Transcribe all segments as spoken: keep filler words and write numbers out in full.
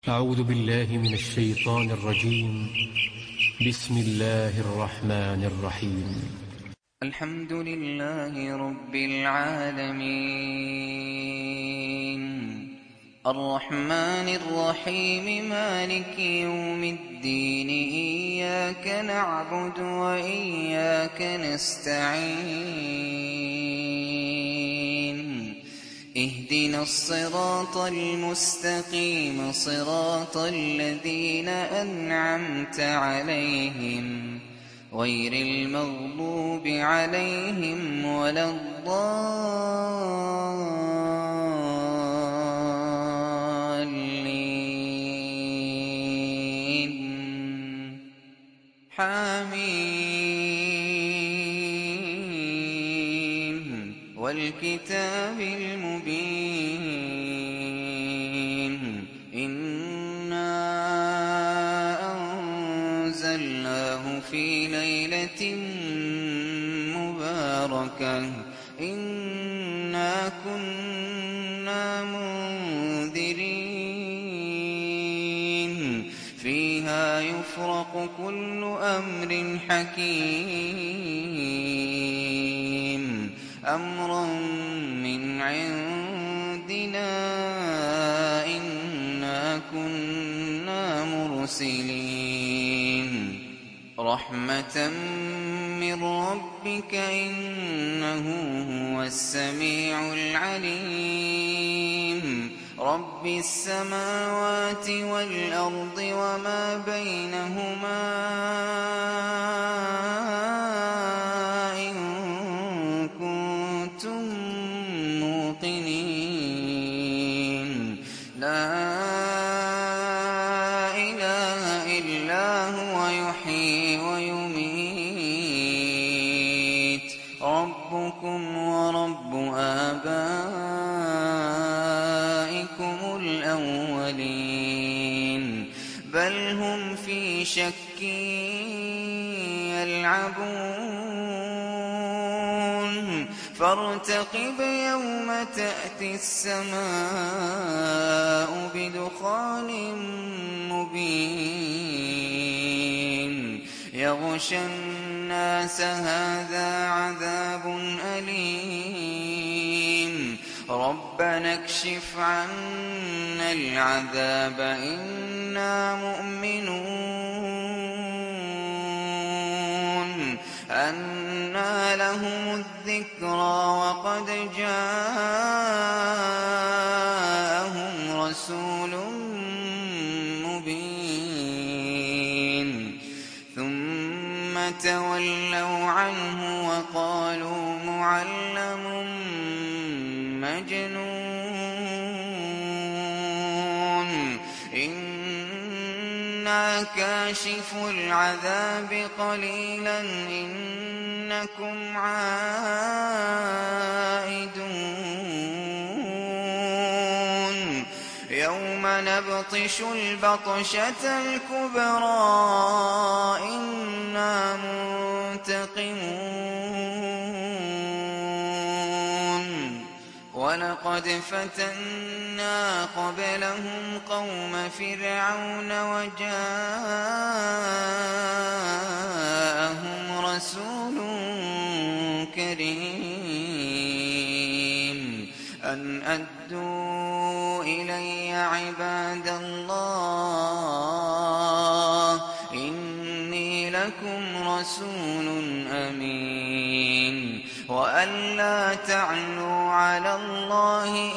أعوذ بالله من الشيطان الرجيم. بسم الله الرحمن الرحيم. الحمد لله رب العالمين، الرحمن الرحيم، مالك يوم الدين. إياك نعبد وإياك نستعين. اهدنا الصراط المستقيم، صراط الذين أنعمت عليهم غير المغضوب عليهم ولا الضالين. حميم والكتاب المبين. إنا أنزلناه في ليلة مباركة، إنا كنا منذرين. فيها يفرق كل أمر حكيم، أمرا من عندنا، إنا كنا مرسلين. رحمة من ربك، إنه هو السميع العليم. رب السماوات والأرض وما بينهما، إن كنتم موقنين. لا إله إلا هو يحيي ويميت. ربكم ورب آبائكم الأولين، بل هم في شك يلعبون. فارتقب يوم تأتي السماء بدخان مبين، يغشى الناس هذا عذاب أليم. ربنا اكشف عنا العذاب إنا مؤمنون. أنى لهم الذكرى وقد جاءهم رسول مبين. ثم تولوا عنه وقالوا معلم مجنون. إنا كاشف العذاب قليلا إنكم عائدون. يوم نبطش البطشة الكبرى إنا منتقمون. ولقد فتنا قبلهم قوم فرعون وجاءهم رسول كريم أن أدوا إلي عباد الله إني لكم رسول أمين. وأن لا تعلوا على الله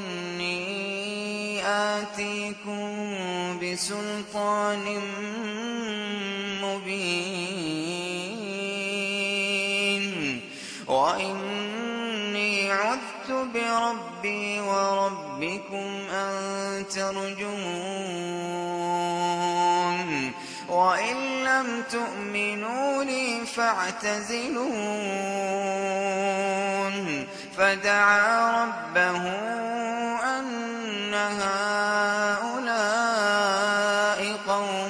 إني آتيكم بسلطان مبين. وإني عذت بربي وربكم أن ترجمون. وإن لم تؤمنوا لي فاعتزلون. فدعا ربه أن هؤلاء قوم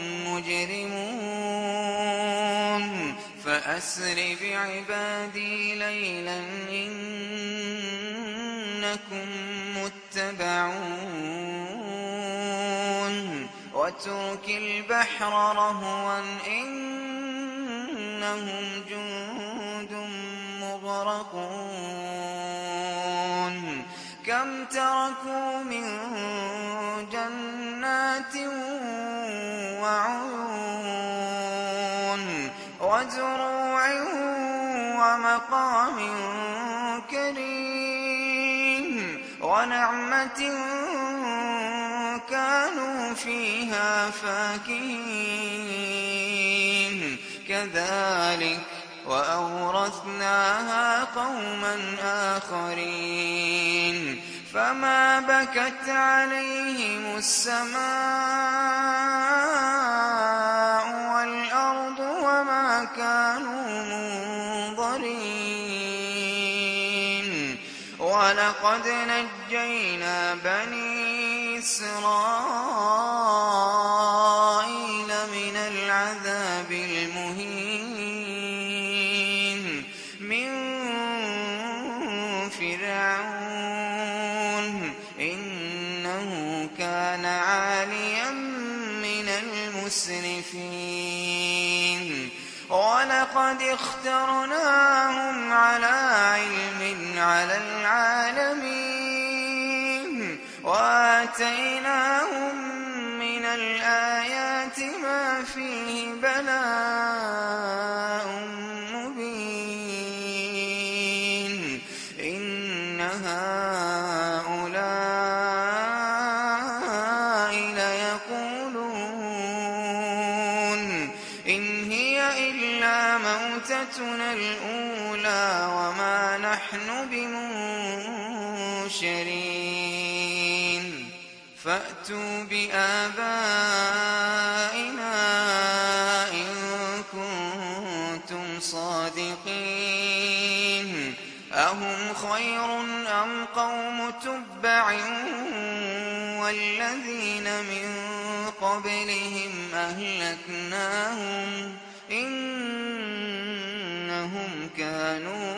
مجرمون. فأسر بعبادي ليلا إنكم متبعون. واترك البحر رهوا إنهم جند مغرقون كم تركوا من جنات وعيون وزروع ومقام كريم ونعمة كانوا فيها فاكهين كذلك وأورثناها قوما آخرين فما بكت عليهم السماء والأرض وما كانوا منظرين ولقد نجينا بني إسرائيل من العذاب المهين من فرعون إنه كان عاليا من المسرفين ولقد اخترناهم على علم على العالمين وآتيناهم من الآيات ما فيه بلاء مبين إن هؤلاء ليقولون إن هي إلا موتتنا الأولى وما نحن بمنشرين فأتوا بآبائنا إن كنتم صادقين أهم خير أم قوم تبع والذين من قبلهم أهلكناهم إنهم كانوا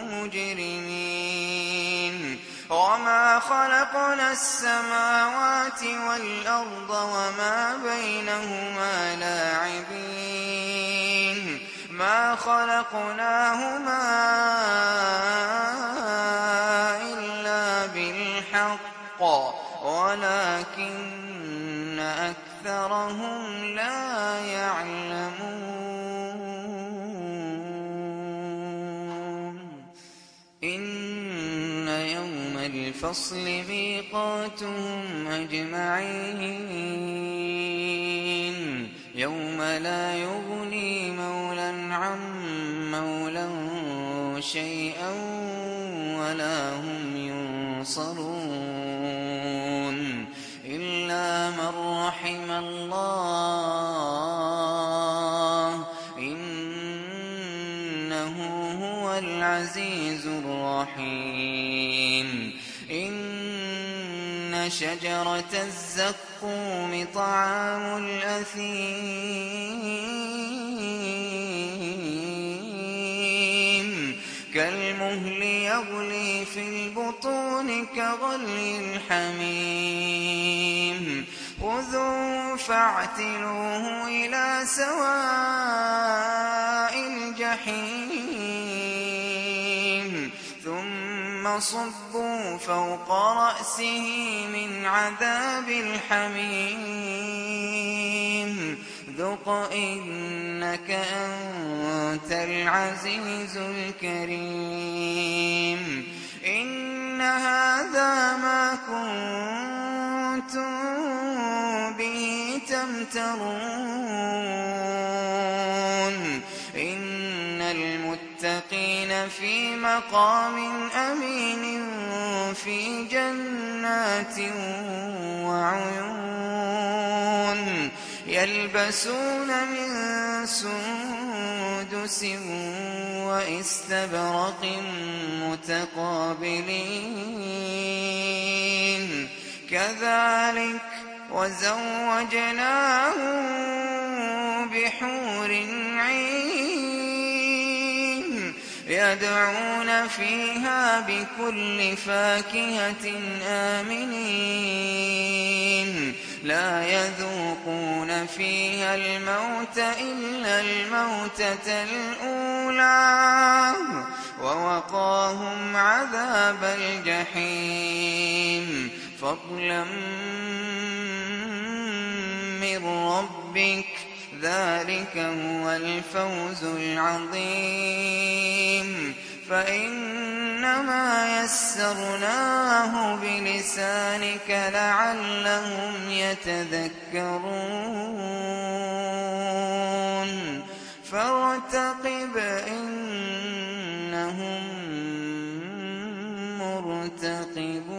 مجرمين وما خلقنا السماوات والأرض وما بينهما لاعبين ما خلقناهما إلا بالحق ولكن أكثرهم لا يعلمون إن يوم الفصل ميقاتهم أجمعين يوم لا يغني مولى عن مولى شيئا ولا هم ينصرون إلا من رحم الله إنه هو العزيز الرحيم إن شجرة الزقوم طعام الأثيم كالمهل يغلي في البطون كغلي الحميم خذوه فاعتلوه إلى سواء الجحيم ثم صبوا فوق رأسه من عذاب الحميم ذق إنك أنت العزيز الكريم إن هذا ما كنتم به تمترون إن المتقين في مقام أمين في جنات وعيون يلبسون من سندس واستبرق متقابلين كذلك وزوجناهم بحور عين يدعون فيها بكل فاكهة آمنين لا يذوقون فيها الموت إلا الموتة الأولى ووقاهم عذاب الجحيم فضلا من ربك ذلك هو الفوز العظيم فإنما يسرناه بلسانك لعلهم يتذكرون فارتقب إنهم مرتقبون.